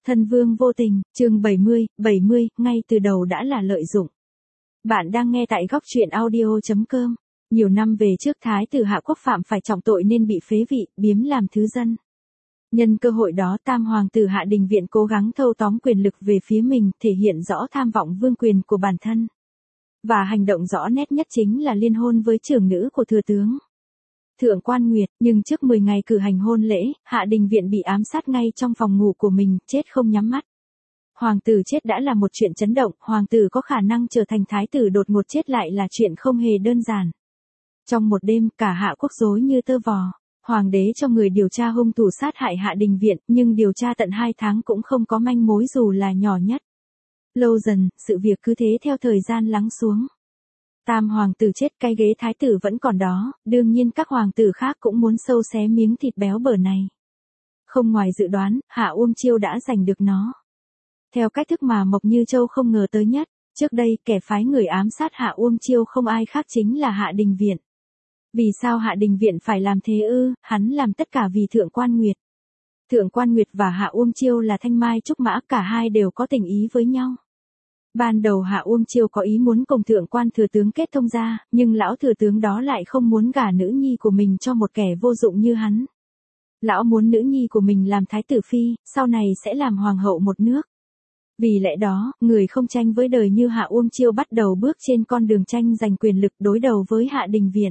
Thân vương vô tình, chương 70, ngay từ đầu đã là lợi dụng. Bạn đang nghe tại góc truyện audio.com. Nhiều năm về trước Thái tử Hạ Quốc phạm phải trọng tội nên bị phế vị, biếm làm thứ dân. Nhân cơ hội đó Tam hoàng tử Hạ Đình Viện cố gắng thâu tóm quyền lực về phía mình, thể hiện rõ tham vọng vương quyền của bản thân. Và hành động rõ nét nhất chính là liên hôn với trưởng nữ của thừa tướng Thượng Quan Nguyệt, nhưng trước 10 ngày cử hành hôn lễ, Hạ Đình Viện bị ám sát ngay trong phòng ngủ của mình, chết không nhắm mắt. Hoàng tử chết đã là một chuyện chấn động, hoàng tử có khả năng trở thành thái tử đột ngột chết lại là chuyện không hề đơn giản. Trong một đêm, cả Hạ Quốc rối như tơ vò. Hoàng đế cho người điều tra hung thủ sát hại Hạ Đình Viện, nhưng điều tra tận 2 tháng cũng không có manh mối dù là nhỏ nhất. Lâu dần, sự việc cứ thế theo thời gian lắng xuống. Tam hoàng tử chết, cái ghế thái tử vẫn còn đó, đương nhiên các hoàng tử khác cũng muốn sâu xé miếng thịt béo bở này. Không ngoài dự đoán, Hạ Uông Chiêu đã giành được nó. Theo cách thức mà Mộc Như Châu không ngờ tới nhất, trước đây kẻ phái người ám sát Hạ Uông Chiêu không ai khác chính là Hạ Đình Viện. Vì sao Hạ Đình Viện phải làm thế ư? Hắn làm tất cả vì Thượng Quan Nguyệt. Thượng Quan Nguyệt và Hạ Uông Chiêu là thanh mai trúc mã, cả hai đều có tình ý với nhau. Ban đầu Hạ Uông Chiêu có ý muốn cùng Thượng Quan thừa tướng kết thông gia, nhưng lão thừa tướng đó lại không muốn gả nữ nhi của mình cho một kẻ vô dụng như hắn. Lão muốn nữ nhi của mình làm thái tử phi, sau này sẽ làm hoàng hậu một nước. Vì lẽ đó, người không tranh với đời như Hạ Uông Chiêu bắt đầu bước trên con đường tranh giành quyền lực đối đầu với Hạ Đình Viện.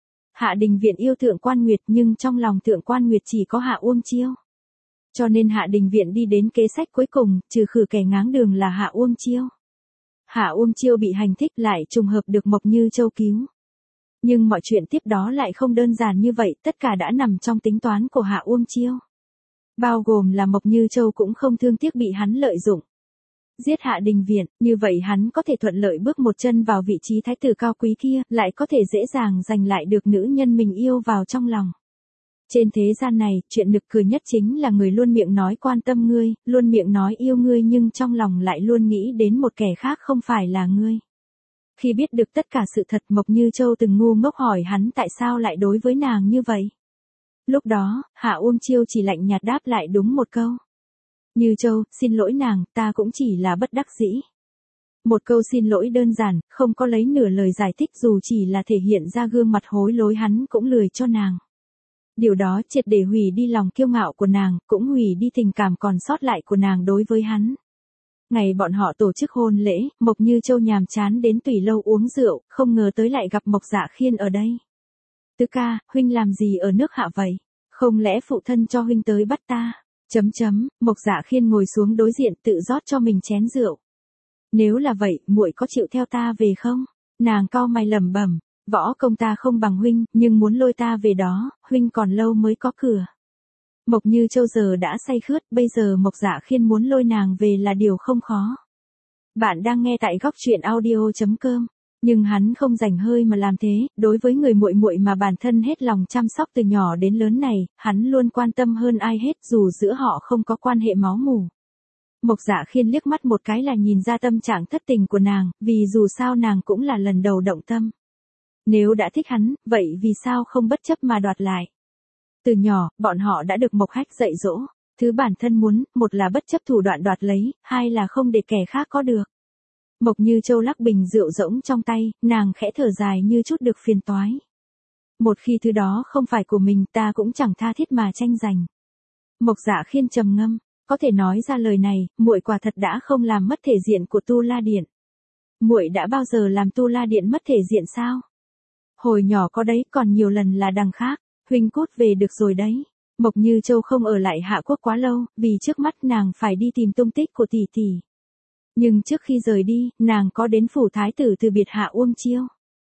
Hạ Đình Viện yêu Thượng Quan Nguyệt nhưng trong lòng Thượng Quan Nguyệt chỉ có Hạ Uông Chiêu. Cho nên Hạ Đình Viện đi đến kế sách cuối cùng, trừ khử kẻ ngáng đường là Hạ Uông Chiêu. Hạ Uông Chiêu bị hành thích lại trùng hợp được Mộc Như Châu cứu. Nhưng mọi chuyện tiếp đó lại không đơn giản như vậy, tất cả đã nằm trong tính toán của Hạ Uông Chiêu. Bao gồm là Mộc Như Châu cũng không thương tiếc bị hắn lợi dụng. Giết Hạ Đình Viện, như vậy hắn có thể thuận lợi bước một chân vào vị trí thái tử cao quý kia, lại có thể dễ dàng giành lại được nữ nhân mình yêu vào trong lòng. Trên thế gian này, chuyện nực cười nhất chính là người luôn miệng nói quan tâm ngươi, luôn miệng nói yêu ngươi nhưng trong lòng lại luôn nghĩ đến một kẻ khác không phải là ngươi. Khi biết được tất cả sự thật, Mộc Như Châu từng ngu ngốc hỏi hắn tại sao lại đối với nàng như vậy. Lúc đó, Hạ Uông Chiêu chỉ lạnh nhạt đáp lại đúng một câu. Như Châu, xin lỗi nàng, ta cũng chỉ là bất đắc dĩ. Một câu xin lỗi đơn giản, không có lấy nửa lời giải thích, dù chỉ là thể hiện ra gương mặt hối lỗi hắn cũng lười cho nàng. Điều đó triệt để hủy đi lòng kiêu ngạo của nàng, cũng hủy đi tình cảm còn sót lại của nàng đối với hắn. Ngày bọn họ tổ chức hôn lễ, Mộc Như Châu nhàm chán đến Tùy Lâu uống rượu, không ngờ tới lại gặp Mộc Dạ Khiên ở đây. Tứ ca, huynh làm gì ở nước Hạ vậy? Không lẽ phụ thân cho huynh tới bắt ta? Mộc Dạ Khiên ngồi xuống đối diện tự rót cho mình chén rượu. Nếu là vậy, muội có chịu theo ta về không? Nàng cau mày lẩm bẩm, võ công ta không bằng huynh, nhưng muốn lôi ta về đó, huynh còn lâu mới có cửa. Mộc Như Châu giờ đã say khướt, bây giờ Mộc Dạ Khiên muốn lôi nàng về là điều không khó. Bạn đang nghe tại góc truyện audio.com. Nhưng hắn không rảnh hơi mà làm thế, đối với người muội muội mà bản thân hết lòng chăm sóc từ nhỏ đến lớn này, hắn luôn quan tâm hơn ai hết dù giữa họ không có quan hệ máu mủ. Mộc Dạ Khiên liếc mắt một cái là nhìn ra tâm trạng thất tình của nàng, vì dù sao nàng cũng là lần đầu động tâm. Nếu đã thích hắn, vậy vì sao không bất chấp mà đoạt lại? Từ nhỏ, bọn họ đã được Mộc Hách dạy dỗ, thứ bản thân muốn, một là bất chấp thủ đoạn đoạt lấy, hai là không để kẻ khác có được. Mộc Như Châu lắc bình rượu rỗng trong tay, nàng khẽ thở dài như chút được phiền toái. Một khi thứ đó không phải của mình, ta cũng chẳng tha thiết mà tranh giành. Mộc Dạ Khiên trầm ngâm, có thể nói ra lời này, muội quả thật đã không làm mất thể diện của Tu La Điện. Muội đã bao giờ làm Tu La Điện mất thể diện sao? Hồi nhỏ có đấy, còn nhiều lần là đằng khác, huynh cút về được rồi đấy. Mộc Như Châu không ở lại Hạ Quốc quá lâu, vì trước mắt nàng phải đi tìm tung tích của tỷ tỷ. Nhưng trước khi rời đi, nàng có đến phủ thái tử từ biệt Hạ Uông Chiêu.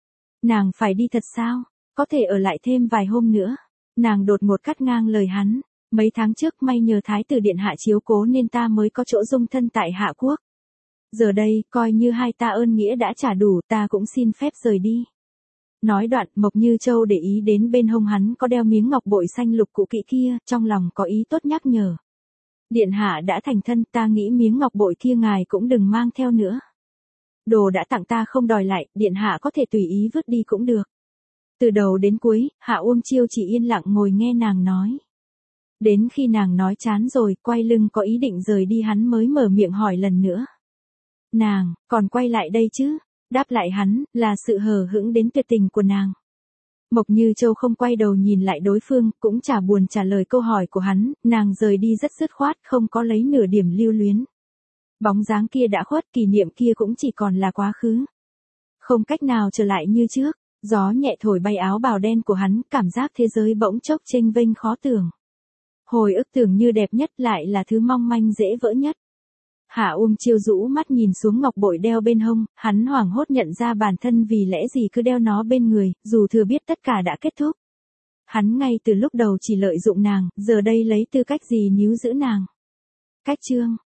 Nàng phải đi thật sao? Có thể ở lại thêm vài hôm nữa. Nàng đột ngột cắt ngang lời hắn. Mấy tháng trước may nhờ thái tử điện hạ chiếu cố nên ta mới có chỗ dung thân tại Hạ Quốc. Giờ đây, coi như hai ta ơn nghĩa đã trả đủ, ta cũng xin phép rời đi. Nói đoạn, Mộc Như Châu để ý đến bên hông hắn có đeo miếng ngọc bội xanh lục cũ kỹ kia, trong lòng có ý tốt nhắc nhở. Điện hạ đã thành thân, ta nghĩ miếng ngọc bội kia ngài cũng đừng mang theo nữa. Đồ đã tặng ta không đòi lại, điện hạ có thể tùy ý vứt đi cũng được. Từ đầu đến cuối, Hạ Uông Chiêu chỉ yên lặng ngồi nghe nàng nói. Đến khi nàng nói chán rồi, quay lưng có ý định rời đi hắn mới mở miệng hỏi lần nữa. Nàng, còn quay lại đây chứ? Đáp lại hắn, là sự hờ hững đến tuyệt tình của nàng. Mộc Như Châu không quay đầu nhìn lại đối phương, cũng chả buồn trả lời câu hỏi của hắn, nàng rời đi rất dứt khoát, không có lấy nửa điểm lưu luyến. Bóng dáng kia đã khuất, kỷ niệm kia cũng chỉ còn là quá khứ. Không cách nào trở lại như trước, gió nhẹ thổi bay áo bào đen của hắn, cảm giác thế giới bỗng chốc chênh vênh khó tưởng. Hồi ức tưởng như đẹp nhất lại là thứ mong manh dễ vỡ nhất. Hạ Chiêu rũ mắt nhìn xuống ngọc bội đeo bên hông, hắn hoảng hốt nhận ra bản thân vì lẽ gì cứ đeo nó bên người, dù thừa biết tất cả đã kết thúc. Hắn ngay từ lúc đầu chỉ lợi dụng nàng, giờ đây lấy tư cách gì níu giữ nàng. Cách chương